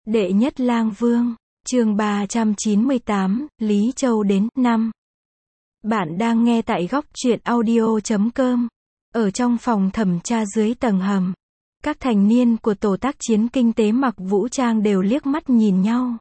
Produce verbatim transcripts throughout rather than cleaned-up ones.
Đệ nhất lang vương, chương ba trăm chín mươi tám, Lý Châu đến, năm. Bạn đang nghe tại góc truyện audio chấm com. Ở trong phòng thẩm tra dưới tầng hầm, các thành niên của tổ tác chiến kinh tế mặc vũ trang đều liếc mắt nhìn nhau.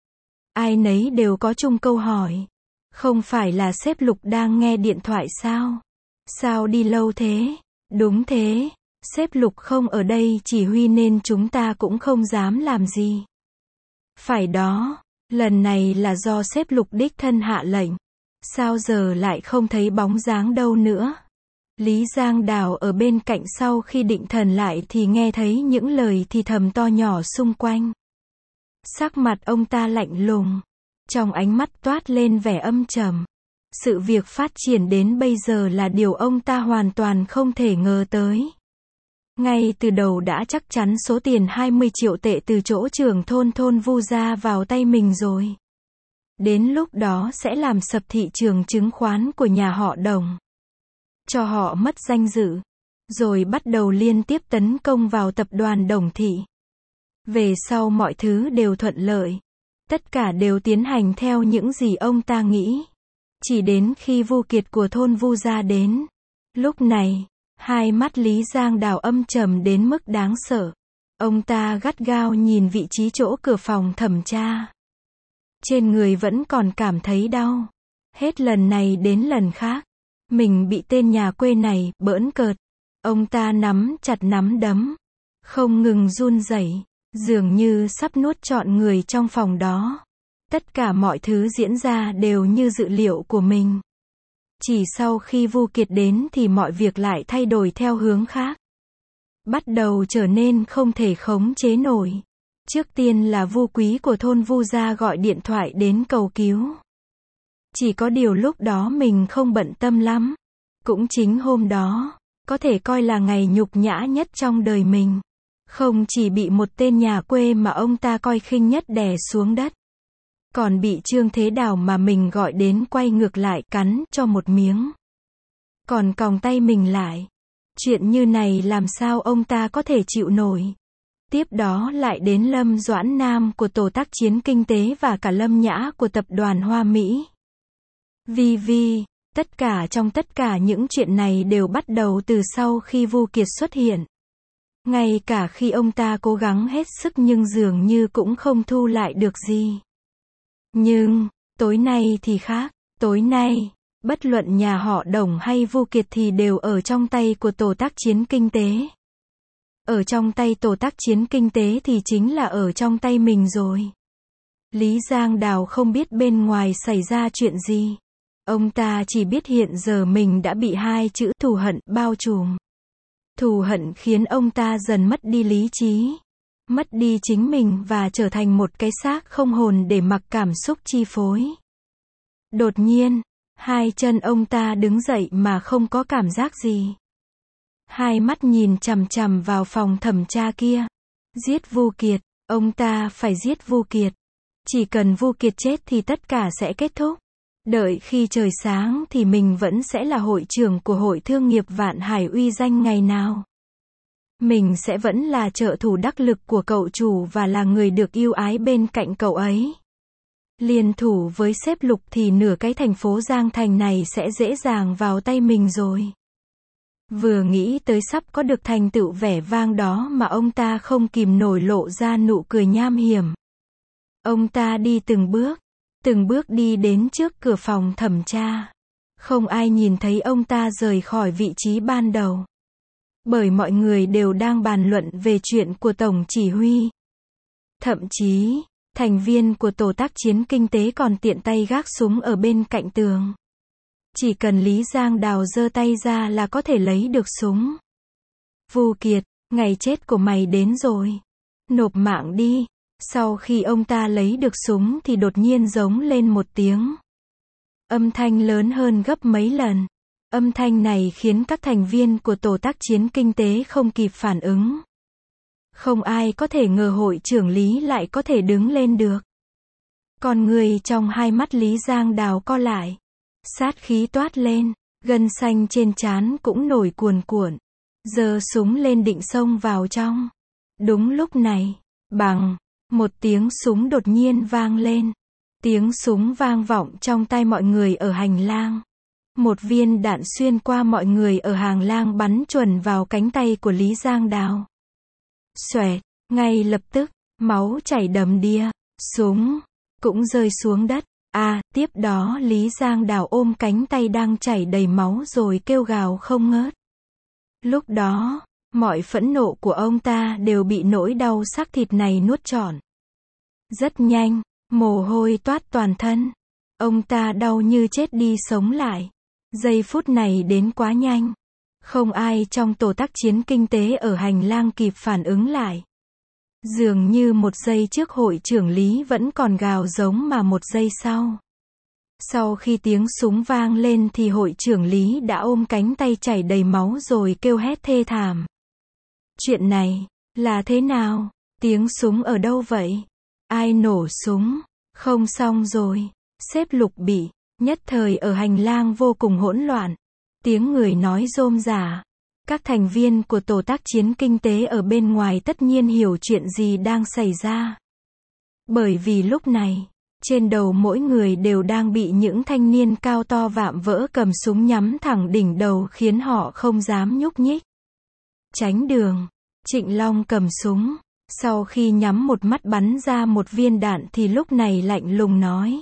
Ai nấy đều có chung câu hỏi. Không phải là sếp Lục đang nghe điện thoại sao? Sao đi lâu thế? Đúng thế, sếp Lục không ở đây chỉ huy nên chúng ta cũng không dám làm gì. Phải đó, lần này là do sếp Lục đích thân hạ lệnh. Sao giờ lại không thấy bóng dáng đâu nữa? Lý Giang Đào ở bên cạnh sau khi định thần lại thì nghe thấy những lời thì thầm to nhỏ xung quanh. Sắc mặt ông ta lạnh lùng, trong ánh mắt toát lên vẻ âm trầm. Sự việc phát triển đến bây giờ là điều ông ta hoàn toàn không thể ngờ tới. Ngay từ đầu đã chắc chắn số tiền hai mươi triệu tệ từ chỗ trưởng thôn thôn Vu gia vào tay mình rồi. Đến lúc đó sẽ làm sập thị trường chứng khoán của nhà họ Đồng, cho họ mất danh dự, rồi bắt đầu liên tiếp tấn công vào tập đoàn Đồng Thị. Về sau mọi thứ đều thuận lợi, tất cả đều tiến hành theo những gì ông ta nghĩ. Chỉ đến khi Vu Kiệt của thôn Vu gia đến, lúc này, hai mắt Lý Giang Đào âm trầm đến mức đáng sợ. Ông ta gắt gao nhìn vị trí chỗ cửa phòng thẩm tra. Trên người vẫn còn cảm thấy đau. Hết lần này đến lần khác, mình bị tên nhà quê này bỡn cợt. Ông ta nắm chặt nắm đấm, không ngừng run rẩy, dường như sắp nuốt trọn người trong phòng đó. Tất cả mọi thứ diễn ra đều như dự liệu của mình. Chỉ sau khi Vu Kiệt đến thì mọi việc lại thay đổi theo hướng khác. Bắt đầu trở nên không thể khống chế nổi. Trước tiên là Vu Quý của thôn Vu gia gọi điện thoại đến cầu cứu. Chỉ có điều lúc đó mình không bận tâm lắm. Cũng chính hôm đó, có thể coi là ngày nhục nhã nhất trong đời mình. Không chỉ bị một tên nhà quê mà ông ta coi khinh nhất đè xuống đất, còn bị Trương Thế Đào mà mình gọi đến quay ngược lại cắn cho một miếng. Còn còng tay mình lại. Chuyện như này làm sao ông ta có thể chịu nổi. Tiếp đó lại đến Lâm Doãn Nam của tổ tác chiến kinh tế và cả Lâm Nhã của tập đoàn Hoa Mỹ. Vì vì, tất cả trong tất cả những chuyện này đều bắt đầu từ sau khi Vu Kiệt xuất hiện. Ngay cả khi ông ta cố gắng hết sức nhưng dường như cũng không thu lại được gì. Nhưng, tối nay thì khác, tối nay, bất luận nhà họ Đồng hay Vu Kiệt thì đều ở trong tay của tổ tác chiến kinh tế. Ở trong tay tổ tác chiến kinh tế thì chính là ở trong tay mình rồi. Lý Giang Đào không biết bên ngoài xảy ra chuyện gì. Ông ta chỉ biết hiện giờ mình đã bị hai chữ thù hận bao trùm. Thù hận khiến ông ta dần mất đi lý trí, mất đi chính mình và trở thành một cái xác không hồn để mặc cảm xúc chi phối. Đột nhiên, hai chân ông ta đứng dậy mà không có cảm giác gì. Hai mắt nhìn chằm chằm vào phòng thẩm tra kia. Giết Vu Kiệt, ông ta phải giết Vu Kiệt. Chỉ cần Vu Kiệt chết thì tất cả sẽ kết thúc. Đợi khi trời sáng thì mình vẫn sẽ là hội trưởng của hội thương nghiệp Vạn Hải uy danh ngày nào. Mình sẽ vẫn là trợ thủ đắc lực của cậu chủ và là người được yêu ái bên cạnh cậu ấy. Liên thủ với sếp Lục thì nửa cái thành phố Giang Thành này sẽ dễ dàng vào tay mình rồi. Vừa nghĩ tới sắp có được thành tựu vẻ vang đó mà ông ta không kìm nổi lộ ra nụ cười nham hiểm. Ông ta đi từng bước, từng bước đi đến trước cửa phòng thẩm tra. Không ai nhìn thấy ông ta rời khỏi vị trí ban đầu. Bởi mọi người đều đang bàn luận về chuyện của Tổng Chỉ huy. Thậm chí, thành viên của tổ tác chiến kinh tế còn tiện tay gác súng ở bên cạnh tường. Chỉ cần Lý Giang Đào giơ tay ra là có thể lấy được súng. Vu Kiệt, ngày chết của mày đến rồi. Nộp mạng đi. Sau khi ông ta lấy được súng thì đột nhiên giống lên một tiếng. Âm thanh lớn hơn gấp mấy lần. Âm thanh này khiến các thành viên của tổ tác chiến kinh tế không kịp phản ứng. Không ai có thể ngờ hội trưởng Lý lại có thể đứng lên được. Con người trong hai mắt Lý Giang Đào co lại. Sát khí toát lên, gân xanh trên trán cũng nổi cuồn cuộn. Giơ súng lên định xông vào trong. Đúng lúc này, bằng Một tiếng súng đột nhiên vang lên. Tiếng súng vang vọng trong tai mọi người ở hành lang. Một viên đạn xuyên qua mọi người ở hàng lang bắn chuẩn vào cánh tay của Lý Giang Đào. Xoẹt, ngay lập tức, máu chảy đầm đìa, súng cũng rơi xuống đất. À, tiếp đó Lý Giang Đào ôm cánh tay đang chảy đầy máu rồi kêu gào không ngớt. Lúc đó, mọi phẫn nộ của ông ta đều bị nỗi đau xác thịt này nuốt trọn. Rất nhanh, mồ hôi toát toàn thân. Ông ta đau như chết đi sống lại. Giây phút này đến quá nhanh. Không ai trong tổ tác chiến kinh tế ở hành lang kịp phản ứng lại. Dường như một giây trước hội trưởng Lý vẫn còn gào giống mà một giây sau. Sau khi tiếng súng vang lên thì hội trưởng Lý đã ôm cánh tay chảy đầy máu rồi kêu hét thê thảm. Chuyện này, là thế nào? Tiếng súng ở đâu vậy? Ai nổ súng? Không xong rồi. Sếp Lục bị, nhất thời ở hành lang vô cùng hỗn loạn. Tiếng người nói rôm rả. Các thành viên của tổ tác chiến kinh tế ở bên ngoài tất nhiên hiểu chuyện gì đang xảy ra. Bởi vì lúc này, trên đầu mỗi người đều đang bị những thanh niên cao to vạm vỡ cầm súng nhắm thẳng đỉnh đầu khiến họ không dám nhúc nhích. Tránh đường. Trịnh Long cầm súng. Sau khi nhắm một mắt bắn ra một viên đạn thì lúc này lạnh lùng nói.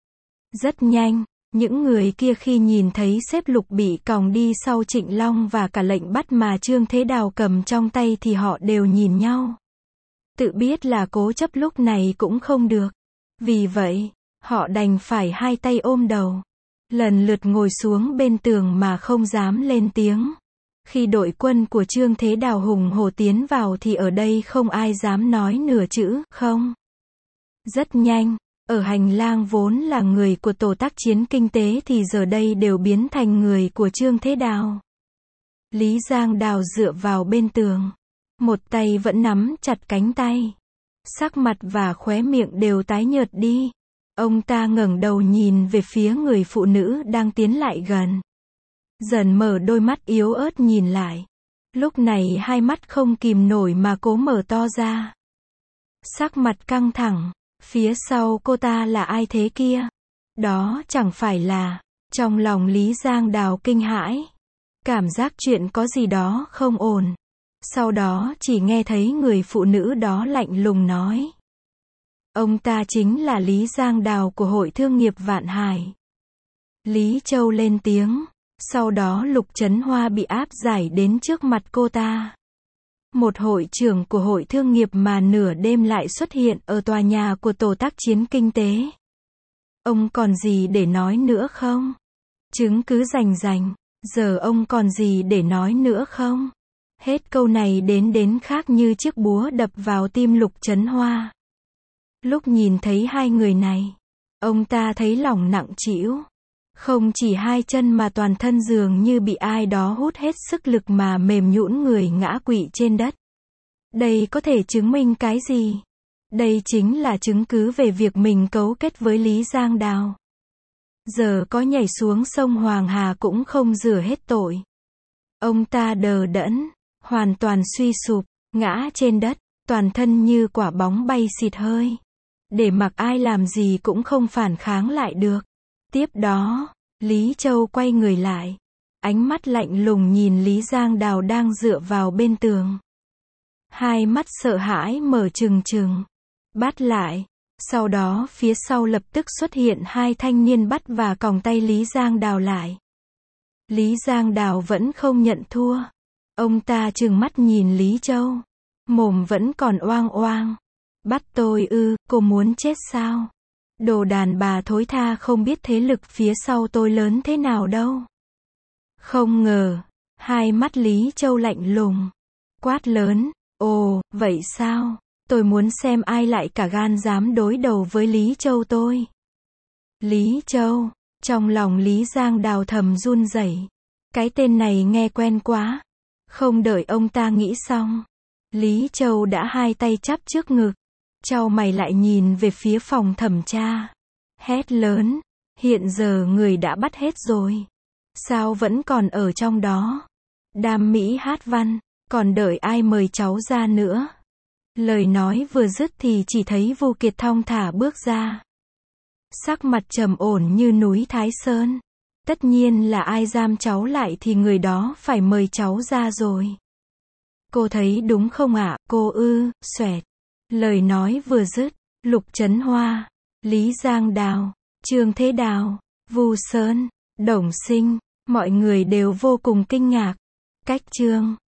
Rất nhanh, những người kia khi nhìn thấy sếp Lục bị còng đi sau Trịnh Long và cả lệnh bắt mà Trương Thế Đào cầm trong tay thì họ đều nhìn nhau. Tự biết là cố chấp lúc này cũng không được. Vì vậy, họ đành phải hai tay ôm đầu. Lần lượt ngồi xuống bên tường mà không dám lên tiếng. Khi đội quân của Trương Thế Đào hùng hổ tiến vào thì ở đây không ai dám nói nửa chữ không. Rất nhanh, ở hành lang vốn là người của tổ tác chiến kinh tế thì giờ đây đều biến thành người của Trương Thế Đào. Lý Giang Đào dựa vào bên tường. Một tay vẫn nắm chặt cánh tay. Sắc mặt và khóe miệng đều tái nhợt đi. Ông ta ngẩng đầu nhìn về phía người phụ nữ đang tiến lại gần. Dần mở đôi mắt yếu ớt nhìn lại. Lúc này hai mắt không kìm nổi mà cố mở to ra. Sắc mặt căng thẳng. Phía sau cô ta là ai thế kia? Đó chẳng phải là... Trong lòng Lý Giang Đào kinh hãi. Cảm giác chuyện có gì đó không ổn. Sau đó chỉ nghe thấy người phụ nữ đó lạnh lùng nói. Ông ta chính là Lý Giang Đào của Hội Thương nghiệp Vạn Hải. Lý Châu lên tiếng. Sau đó Lục Trấn Hoa bị áp giải đến trước mặt cô ta. Một hội trưởng của Hội Thương nghiệp mà nửa đêm lại xuất hiện ở tòa nhà của tổ tác chiến kinh tế. Ông còn gì để nói nữa không? Chứng cứ rành rành. Giờ ông còn gì để nói nữa không? Hết câu này đến đến khác như chiếc búa đập vào tim Lục Trấn Hoa. Lúc nhìn thấy hai người này, ông ta thấy lòng nặng trĩu. Không chỉ hai chân mà toàn thân dường như bị ai đó hút hết sức lực mà mềm nhũn người ngã quỵ trên đất. Đây có thể chứng minh cái gì? Đây chính là chứng cứ về việc mình cấu kết với Lý Giang Đào. Giờ có nhảy xuống sông Hoàng Hà cũng không rửa hết tội. Ông ta đờ đẫn, hoàn toàn suy sụp, ngã trên đất, toàn thân như quả bóng bay xịt hơi. Để mặc ai làm gì cũng không phản kháng lại được. Tiếp đó, Lý Châu quay người lại. Ánh mắt lạnh lùng nhìn Lý Giang Đào đang dựa vào bên tường. Hai mắt sợ hãi mở trừng trừng. Bắt lại. Sau đó phía sau lập tức xuất hiện hai thanh niên bắt và còng tay Lý Giang Đào lại. Lý Giang Đào vẫn không nhận thua. Ông ta trừng mắt nhìn Lý Châu. Mồm vẫn còn oang oang. Bắt tôi ư, cô muốn chết sao? Đồ đàn bà thối tha không biết thế lực phía sau tôi lớn thế nào đâu. Không ngờ, hai mắt Lý Châu lạnh lùng. Quát lớn, ồ, vậy sao? Tôi muốn xem ai lại cả gan dám đối đầu với Lý Châu tôi. Lý Châu, trong lòng Lý Giang Đào thầm run rẩy. Cái tên này nghe quen quá. Không đợi ông ta nghĩ xong, Lý Châu đã hai tay chắp trước ngực. Chau mày lại nhìn về phía phòng thẩm tra. Hét lớn, hiện giờ người đã bắt hết rồi. Sao vẫn còn ở trong đó? Đam mỹ hát văn, còn đợi ai mời cháu ra nữa? Lời nói vừa dứt thì chỉ thấy Vu Kiệt thong thả bước ra. Sắc mặt trầm ổn như núi Thái Sơn. Tất nhiên là ai giam cháu lại thì người đó phải mời cháu ra rồi. Cô thấy đúng không ạ, cô ư, xoẹt. Lời nói vừa dứt, Lục Chấn Hoa, Lý Giang Đào, Trương Thế Đào, Vu Sơn, Đồng Sinh, mọi người đều vô cùng kinh ngạc. Cách Trương